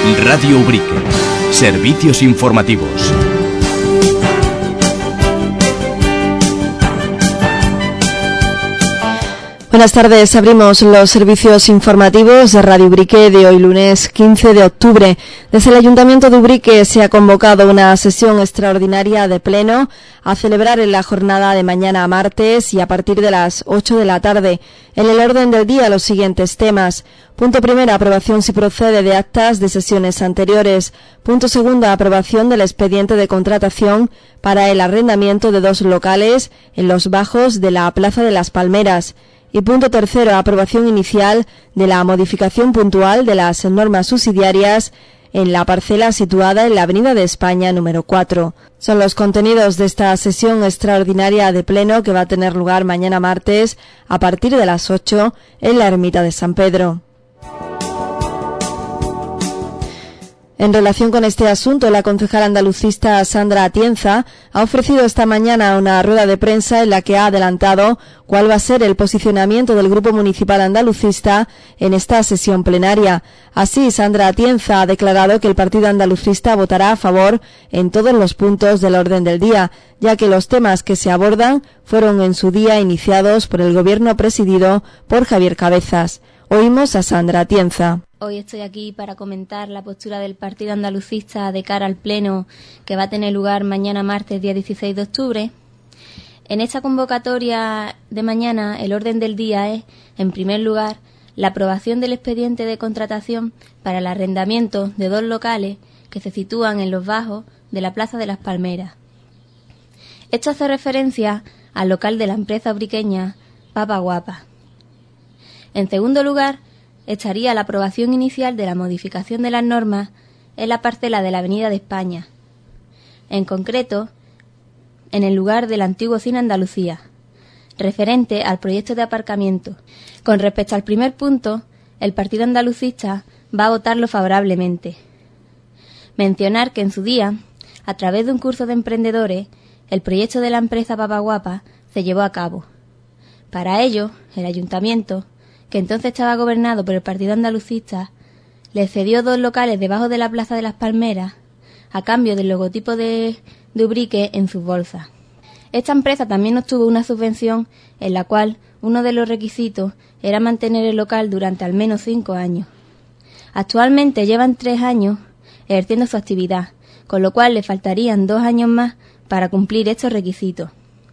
Radio Ubrique. Servicios informativos. Buenas tardes, abrimos los servicios informativos de Radio Ubrique de hoy lunes 15 de octubre. Desde el Ayuntamiento de Ubrique se ha convocado una sesión extraordinaria de pleno a celebrar en la jornada de mañana martes y a partir de las 8 de la tarde. En el orden del día los siguientes temas. Punto primero, aprobación si procede de actas de sesiones anteriores. Punto segundo, aprobación del expediente de contratación para el arrendamiento de 2 locales en los bajos de la Plaza de las Palmeras. Y punto tercero, aprobación inicial de la modificación puntual de las normas subsidiarias en la parcela situada en la Avenida de España número 4. Son los contenidos de esta sesión extraordinaria de pleno que va a tener lugar mañana martes a partir de las 8 en la Ermita de San Pedro. En relación con este asunto, la concejala andalucista Sandra Atienza ha ofrecido esta mañana una rueda de prensa en la que ha adelantado cuál va a ser el posicionamiento del Grupo Municipal Andalucista en esta sesión plenaria. Así, Sandra Atienza ha declarado que el Partido Andalucista votará a favor en todos los puntos del orden del día, ya que los temas que se abordan fueron en su día iniciados por el Gobierno presidido por Javier Cabezas. Oímos a Sandra Atienza. Hoy estoy aquí para comentar la postura del Partido Andalucista de cara al pleno que va a tener lugar mañana martes, día 16 de octubre. En esta convocatoria de mañana, el orden del día es, en primer lugar, la aprobación del expediente de contratación para el arrendamiento de 2 locales que se sitúan en los bajos de la Plaza de las Palmeras. Esto hace referencia al local de la empresa ubriqueña Papa Guapa. En segundo lugar, estaría la aprobación inicial de la modificación de las normas en la parcela de la Avenida de España, en concreto, en el lugar del antiguo Cine Andalucía, referente al proyecto de aparcamiento. Con respecto al primer punto, el Partido Andalucista va a votarlo favorablemente. Mencionar que en su día, a través de un curso de emprendedores, el proyecto de la empresa Papa Guapa se llevó a cabo. Para ello, el Ayuntamiento, que entonces estaba gobernado por el Partido Andalucista, le cedió 2 locales debajo de la Plaza de las Palmeras a cambio del logotipo de Ubrique en sus bolsas. Esta empresa también obtuvo una subvención en la cual uno de los requisitos era mantener el local durante al menos 5 años. Actualmente llevan 3 años ejerciendo su actividad, con lo cual le faltarían 2 años más para cumplir estos requisitos.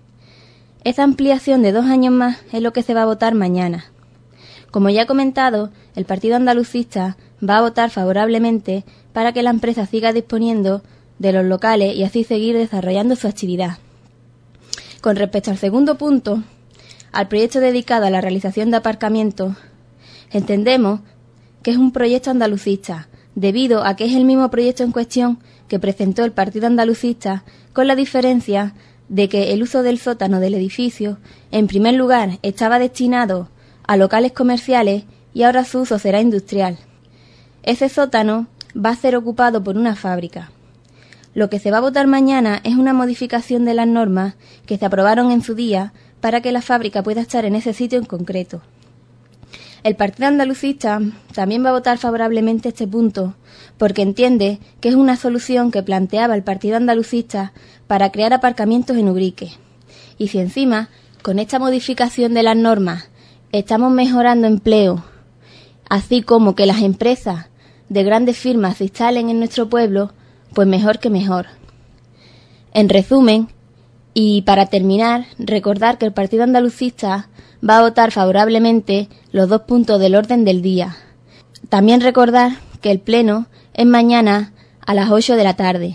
Esta ampliación de 2 años más es lo que se va a votar mañana. Como ya he comentado, el Partido Andalucista va a votar favorablemente para que la empresa siga disponiendo de los locales y así seguir desarrollando su actividad. Con respecto al segundo punto, al proyecto dedicado a la realización de aparcamientos, entendemos que es un proyecto andalucista, debido a que es el mismo proyecto en cuestión que presentó el Partido Andalucista, con la diferencia de que el uso del sótano del edificio, en primer lugar, estaba destinado a locales comerciales y ahora su uso será industrial. Ese sótano va a ser ocupado por una fábrica. Lo que se va a votar mañana es una modificación de las normas que se aprobaron en su día para que la fábrica pueda estar en ese sitio en concreto. El Partido Andalucista también va a votar favorablemente este punto porque entiende que es una solución que planteaba el Partido Andalucista para crear aparcamientos en Ubrique. Y si encima, con esta modificación de las normas, estamos mejorando empleo, así como que las empresas de grandes firmas se instalen en nuestro pueblo, pues mejor que mejor. En resumen, y para terminar, recordar que el Partido Andalucista va a votar favorablemente los 2 puntos del orden del día. También recordar que el pleno es mañana a las 8 de la tarde.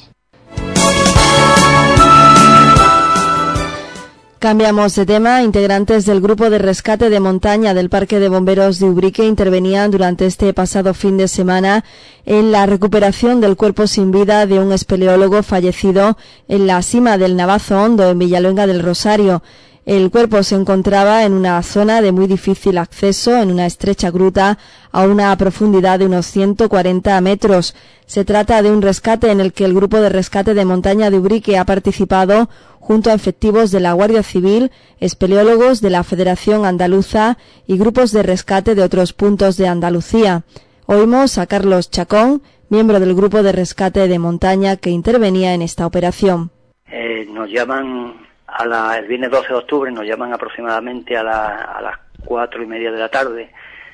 Cambiamos de tema. Integrantes del Grupo de Rescate de Montaña del Parque de Bomberos de Ubrique intervenían durante este pasado fin de semana en la recuperación del cuerpo sin vida de un espeleólogo fallecido en la cima del Navazo Hondo, en Villaluenga del Rosario. El cuerpo se encontraba en una zona de muy difícil acceso, en una estrecha gruta a una profundidad de unos 140 metros. Se trata de un rescate en el que el Grupo de Rescate de Montaña de Ubrique ha participado junto a efectivos de la Guardia Civil, espeleólogos de la Federación Andaluza y grupos de rescate de otros puntos de Andalucía. Oímos a Carlos Chacón, miembro del grupo de rescate de montaña que intervenía en esta operación. Nos llaman el viernes 12 de octubre, nos llaman aproximadamente a las 4:30 de la tarde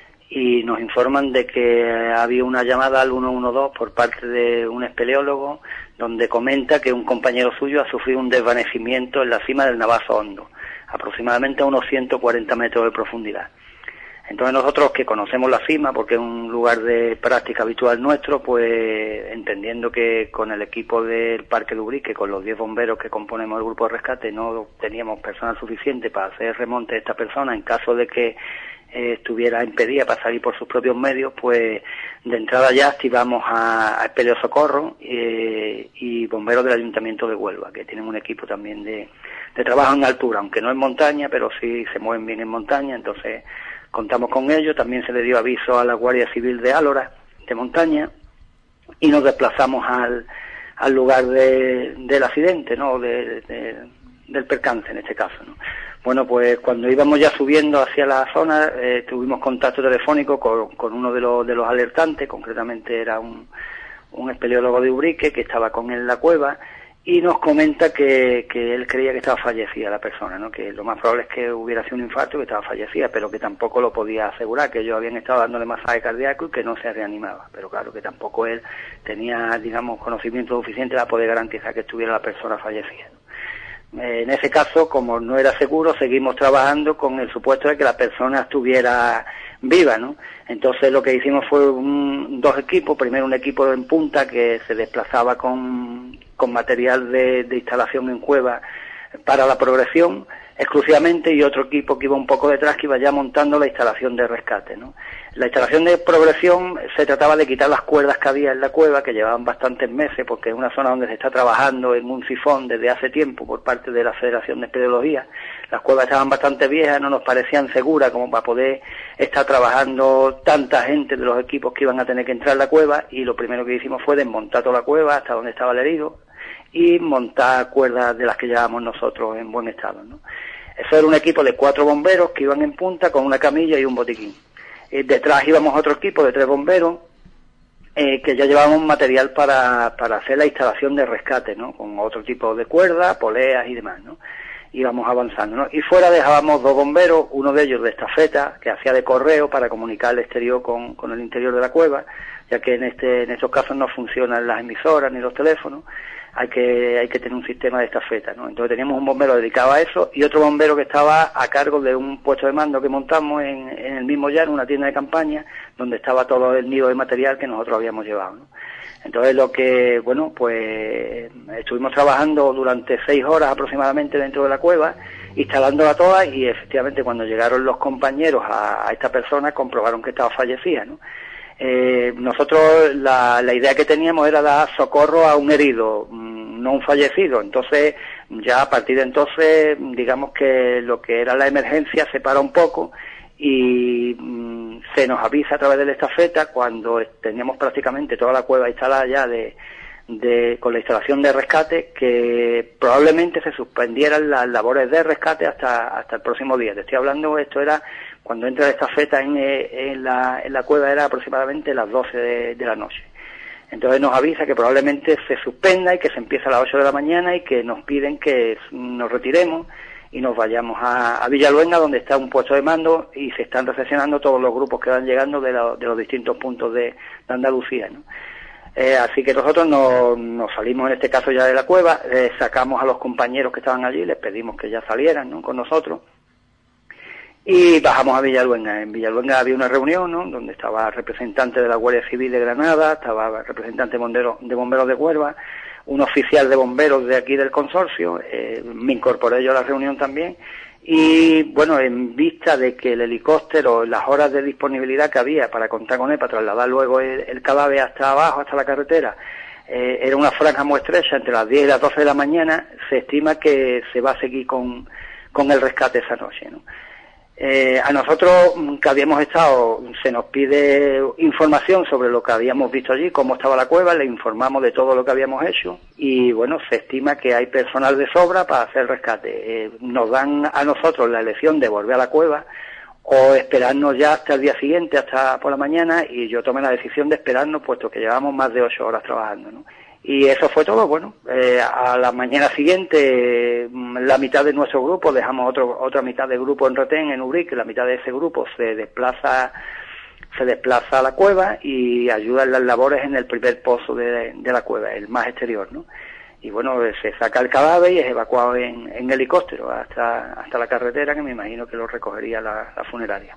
y nos informan de que había una llamada al 112 por parte de un espeleólogo donde comenta que un compañero suyo ha sufrido un desvanecimiento en la cima del Navazo Hondo, aproximadamente a unos 140 metros de profundidad. Entonces nosotros, que conocemos la cima porque es un lugar de práctica habitual nuestro, pues entendiendo que con el equipo del Parque de Ubrique, con los 10 bomberos que componemos el grupo de rescate, no teníamos personal suficiente para hacer remonte de esta persona en caso de que estuviera impedida para salir por sus propios medios, pues de entrada ya activamos a Espeleo Socorro y bomberos del Ayuntamiento de Huelva, que tienen un equipo también de trabajo en altura, aunque no en montaña, pero sí se mueven bien en montaña. Entonces contamos con ello. También se le dio aviso a la Guardia Civil de Álora, de montaña, y nos desplazamos al lugar del accidente, ¿no? Del percance en este caso, ¿no? Bueno, pues cuando íbamos ya subiendo hacia la zona, tuvimos contacto telefónico con uno de los alertantes, concretamente era un espeleólogo de Ubrique que estaba con él en la cueva, y nos comenta que él creía que estaba fallecida la persona, ¿no? Que lo más probable es que hubiera sido un infarto, que estaba fallecida, pero que tampoco lo podía asegurar, que ellos habían estado dándole masaje cardíaco y que no se reanimaba. Pero claro, que tampoco él tenía, digamos, conocimiento suficiente para poder garantizar que estuviera la persona fallecida, ¿no? En ese caso, como no era seguro, seguimos trabajando con el supuesto de que la persona estuviera viva, ¿no? Entonces lo que hicimos fue dos equipos. Primero un equipo en punta que se desplazaba con material de instalación en cueva para la progresión exclusivamente, y otro equipo que iba un poco detrás, que iba ya montando la instalación de rescate, ¿no? La instalación de progresión se trataba de quitar las cuerdas que había en la cueva, que llevaban bastantes meses, porque es una zona donde se está trabajando en un sifón desde hace tiempo por parte de la Federación de Espeleología. Las cuevas estaban bastante viejas, no nos parecían seguras como para poder estar trabajando tanta gente de los equipos que iban a tener que entrar en la cueva, y lo primero que hicimos fue desmontar toda la cueva hasta donde estaba el herido y montar cuerdas de las que llevábamos nosotros en buen estado, ¿no? Eso era un equipo de 4 bomberos que iban en punta con una camilla y un botiquín. Detrás íbamos otro equipo de 3 bomberos que ya llevábamos material para hacer la instalación de rescate, ¿no? Con otro tipo de cuerdas, poleas y demás, ¿no? Íbamos avanzando, ¿no? Y fuera dejábamos 2 bomberos, uno de ellos de estafeta, que hacía de correo para comunicar el exterior con el interior de la cueva, ya que en estos casos no funcionan las emisoras ni los teléfonos. Hay que tener un sistema de estafeta, ¿no? Entonces teníamos un bombero dedicado a eso y otro bombero que estaba a cargo de un puesto de mando que montamos en el mismo llano, una tienda de campaña, donde estaba todo el nido de material que nosotros habíamos llevado, ¿no? Entonces pues estuvimos trabajando durante 6 horas aproximadamente dentro de la cueva, instalándola toda, y efectivamente cuando llegaron los compañeros a esta persona comprobaron que estaba fallecida, ¿no? Nosotros la idea que teníamos era dar socorro a un herido, no un fallecido. Entonces ya a partir de entonces, digamos que lo que era la emergencia se para un poco y se nos avisa a través de la estafeta cuando teníamos prácticamente toda la cueva instalada ya con la instalación de rescate, que probablemente se suspendieran las labores de rescate hasta el próximo día. Te estoy hablando, esto era cuando entra la estafeta en la cueva, era aproximadamente las 12 de la noche. Entonces nos avisa que probablemente se suspenda y que se empieza a las 8 de la mañana, y que nos piden que nos retiremos y nos vayamos a Villaluenga, donde está un puesto de mando y se están recepcionando todos los grupos que van llegando de los distintos puntos de Andalucía, ¿no? Así que nosotros nos salimos en este caso ya de la cueva, sacamos a los compañeros que estaban allí, les pedimos que ya salieran, ¿no?, con nosotros, y bajamos a Villaluenga. En Villaluenga había una reunión, ¿no?, donde estaba representante de la Guardia Civil de Granada, estaba representante de bomberos de Huelva, un oficial de bomberos de aquí del consorcio, me incorporé yo a la reunión también, y bueno, en vista de que el helicóptero, las horas de disponibilidad que había para contar con él, para trasladar luego el cadáver hasta abajo, hasta la carretera, era una franja muy estrecha, entre las 10 y las 12 de la mañana, se estima que se va a seguir con el rescate esa noche, ¿no? A nosotros, que habíamos estado, se nos pide información sobre lo que habíamos visto allí, cómo estaba la cueva, le informamos de todo lo que habíamos hecho, y bueno, se estima que hay personal de sobra para hacer el rescate. Nos dan a nosotros la elección de volver a la cueva o esperarnos ya hasta el día siguiente, hasta por la mañana, y yo tomé la decisión de esperarnos, puesto que llevábamos más de 8 horas trabajando, ¿no? Y eso fue todo. Bueno, a la mañana siguiente, la mitad de nuestro grupo, dejamos otra mitad del grupo en retén, en Ubrique, la mitad de ese grupo se desplaza a la cueva y ayuda en las labores en el primer pozo de la cueva, el más exterior, ¿no? Y bueno, se saca el cadáver y es evacuado en helicóptero hasta la carretera, que me imagino que lo recogería la funeraria.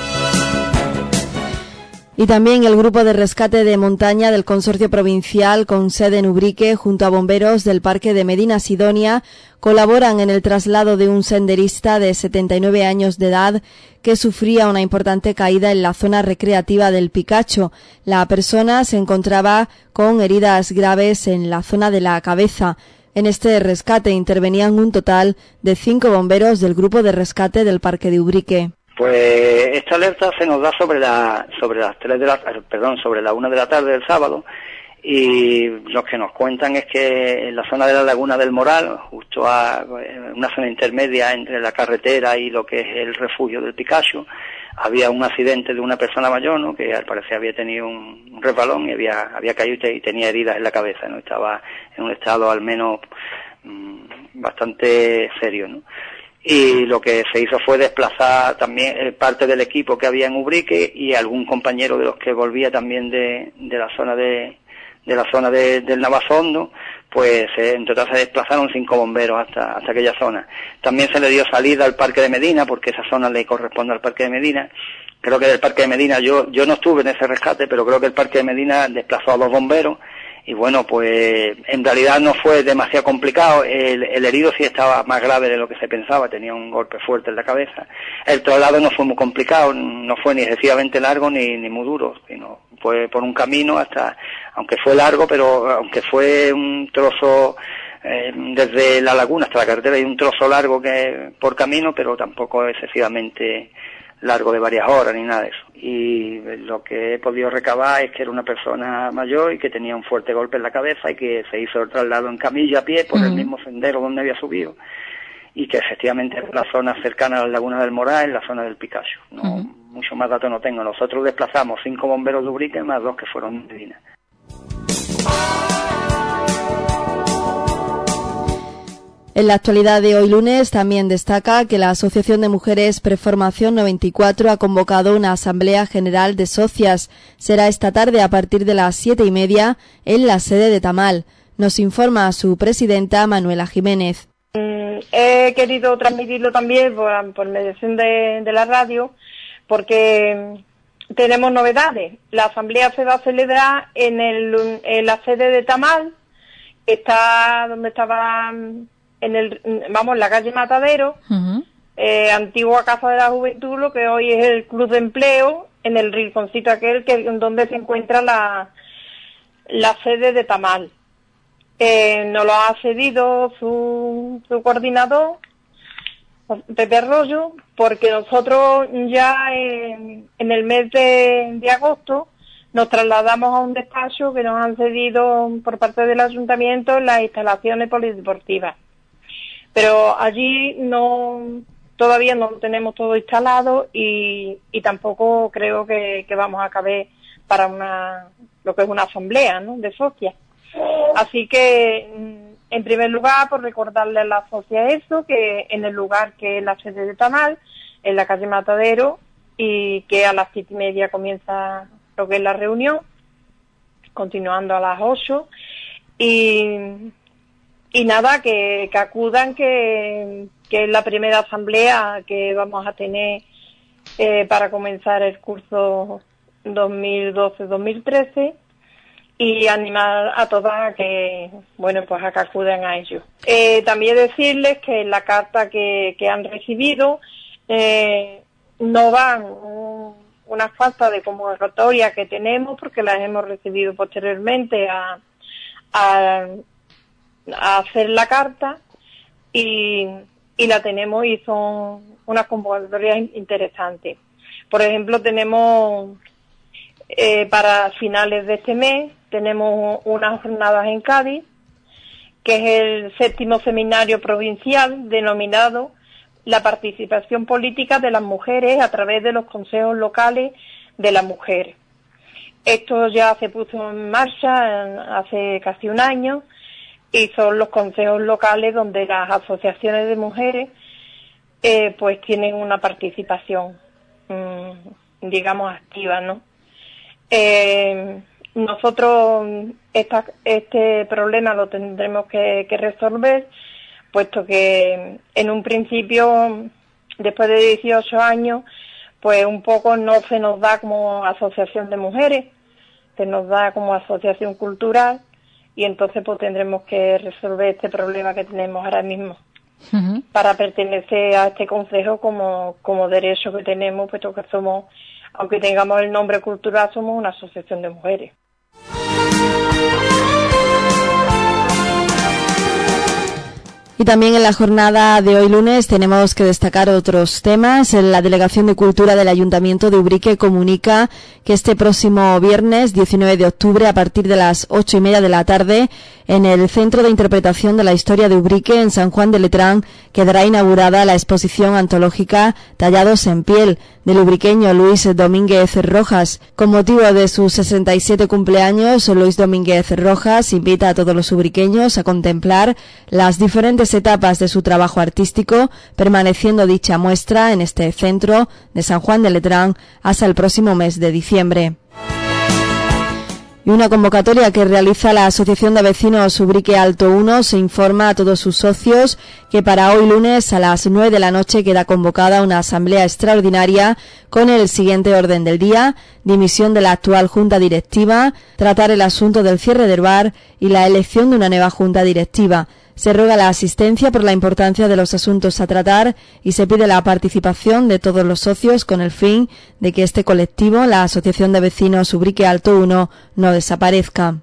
Y también el grupo de rescate de montaña del Consorcio Provincial, con sede en Ubrique, junto a bomberos del Parque de Medina Sidonia, colaboran en el traslado de un senderista de 79 años de edad que sufría una importante caída en la zona recreativa del Picacho. La persona se encontraba con heridas graves en la zona de la cabeza. En este rescate intervenían un total de 5 bomberos del grupo de rescate del Parque de Ubrique. Pues esta alerta se nos da sobre la 1 de la tarde del sábado, y lo que nos cuentan es que en la zona de la Laguna del Moral, justo a una zona intermedia entre la carretera y lo que es el refugio del Picacho, había un accidente de una persona mayor, ¿no?, que al parecer había tenido un resbalón y había caído y tenía heridas en la cabeza, ¿no? Estaba en un estado al menos bastante serio, ¿no? Y lo que se hizo fue desplazar también parte del equipo que había en Ubrique, y algún compañero de los que volvía también de la zona del Navazondo, pues en total se desplazaron 5 bomberos hasta aquella zona. También se le dio salida al Parque de Medina, porque esa zona le corresponde al Parque de Medina. Creo que del Parque de Medina, yo no estuve en ese rescate, pero creo que el Parque de Medina desplazó a 2 bomberos. Y bueno, pues en realidad no fue demasiado complicado. El herido sí estaba más grave de lo que se pensaba, tenía un golpe fuerte en la cabeza. El traslado no fue muy complicado, no fue ni excesivamente largo ni muy duro, sino fue por un camino aunque fue largo, pero aunque fue un trozo desde la laguna hasta la carretera, y un trozo largo que por camino, pero tampoco excesivamente largo de varias horas ni nada de eso. Y lo que he podido recabar es que era una persona mayor y que tenía un fuerte golpe en la cabeza, y que se hizo el traslado en camilla a pie por el mismo sendero donde había subido, y que efectivamente es la zona cercana a la Laguna del Moral, en la zona del Picacho. Mucho más datos no tengo. Nosotros desplazamos 5 bomberos de Ubrique más 2 que fueron de Medina. En la actualidad de hoy lunes también destaca que la Asociación de Mujeres Preformación 94 ha convocado una Asamblea General de Socias. Será esta tarde a partir de las 7:30 en la sede de Tamal. Nos informa su presidenta, Manuela Jiménez. He querido transmitirlo también por mediación de la radio, porque tenemos novedades. La Asamblea se va a celebrar en la sede de Tamal, que está donde estaba... en la calle Matadero, antigua Casa de la Juventud, lo que hoy es el Club de Empleo, en el rinconcito aquel donde se encuentra la sede de Tamal. Nos lo ha cedido su coordinador, Pepe Arroyo, porque nosotros ya en el mes de agosto nos trasladamos a un despacho que nos han cedido por parte del ayuntamiento en las instalaciones polideportivas. Pero allí todavía no lo tenemos todo instalado, y tampoco creo que vamos a caber para lo que es una asamblea, ¿no?, de socias. Así que, en primer lugar, por recordarle a la socia eso, que en el lugar que es la sede de Tamal, en la calle Matadero, y que a las 7:30 comienza lo que es la reunión, continuando a las 8, y nada, que acudan, que es la primera asamblea que vamos a tener para comenzar el curso 2012-2013, y animar a todas a que, a que acudan a ello. También decirles que en la carta que han recibido no van unas faltas de convocatoria que tenemos, porque las hemos recibido posteriormente a hacer la carta, y la tenemos, y son unas convocatorias interesantes. Por ejemplo, tenemos para finales de este mes tenemos unas jornadas en Cádiz, que es el 7º seminario provincial denominado la participación política de las mujeres a través de los consejos locales de la mujer. Esto ya se puso en marcha hace casi un año y son los consejos locales donde las asociaciones de mujeres pues tienen una participación, digamos, activa, ¿no? Nosotros este problema lo tendremos que resolver, puesto que en un principio, después de 18 años, pues un poco no se nos da como asociación de mujeres, se nos da como asociación cultural, y entonces pues tendremos que resolver este problema que tenemos ahora mismo. Uh-huh. Para pertenecer a este consejo como derecho que tenemos, puesto que somos, aunque tengamos el nombre cultural, somos una asociación de mujeres. Y también en la jornada de hoy lunes tenemos que destacar otros temas. La Delegación de Cultura del Ayuntamiento de Ubrique comunica que este próximo viernes 19 de octubre a partir de las 8:30 de la tarde en el Centro de Interpretación de la Historia de Ubrique en San Juan de Letrán quedará inaugurada la exposición antológica Tallados en Piel del ubriqueño Luis Domínguez Rojas. Con motivo de sus 67 cumpleaños, Luis Domínguez Rojas invita a todos los ubriqueños a contemplar las diferentes etapas de su trabajo artístico, permaneciendo dicha muestra en este centro de San Juan de Letrán hasta el próximo mes de diciembre. Y una convocatoria que realiza la Asociación de Vecinos Ubrique Alto 1 se informa a todos sus socios que para hoy lunes a las 9 de la noche queda convocada una asamblea extraordinaria con el siguiente orden del día: dimisión de la actual junta directiva, tratar el asunto del cierre del bar y la elección de una nueva junta directiva. Se ruega la asistencia por la importancia de los asuntos a tratar y se pide la participación de todos los socios con el fin de que este colectivo, la Asociación de Vecinos Ubrique Alto 1, no desaparezca.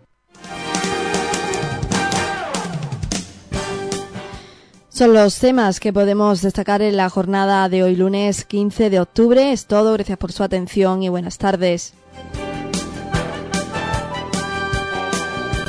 Son los temas que podemos destacar en la jornada de hoy lunes 15 de octubre. Es todo, gracias por su atención y buenas tardes.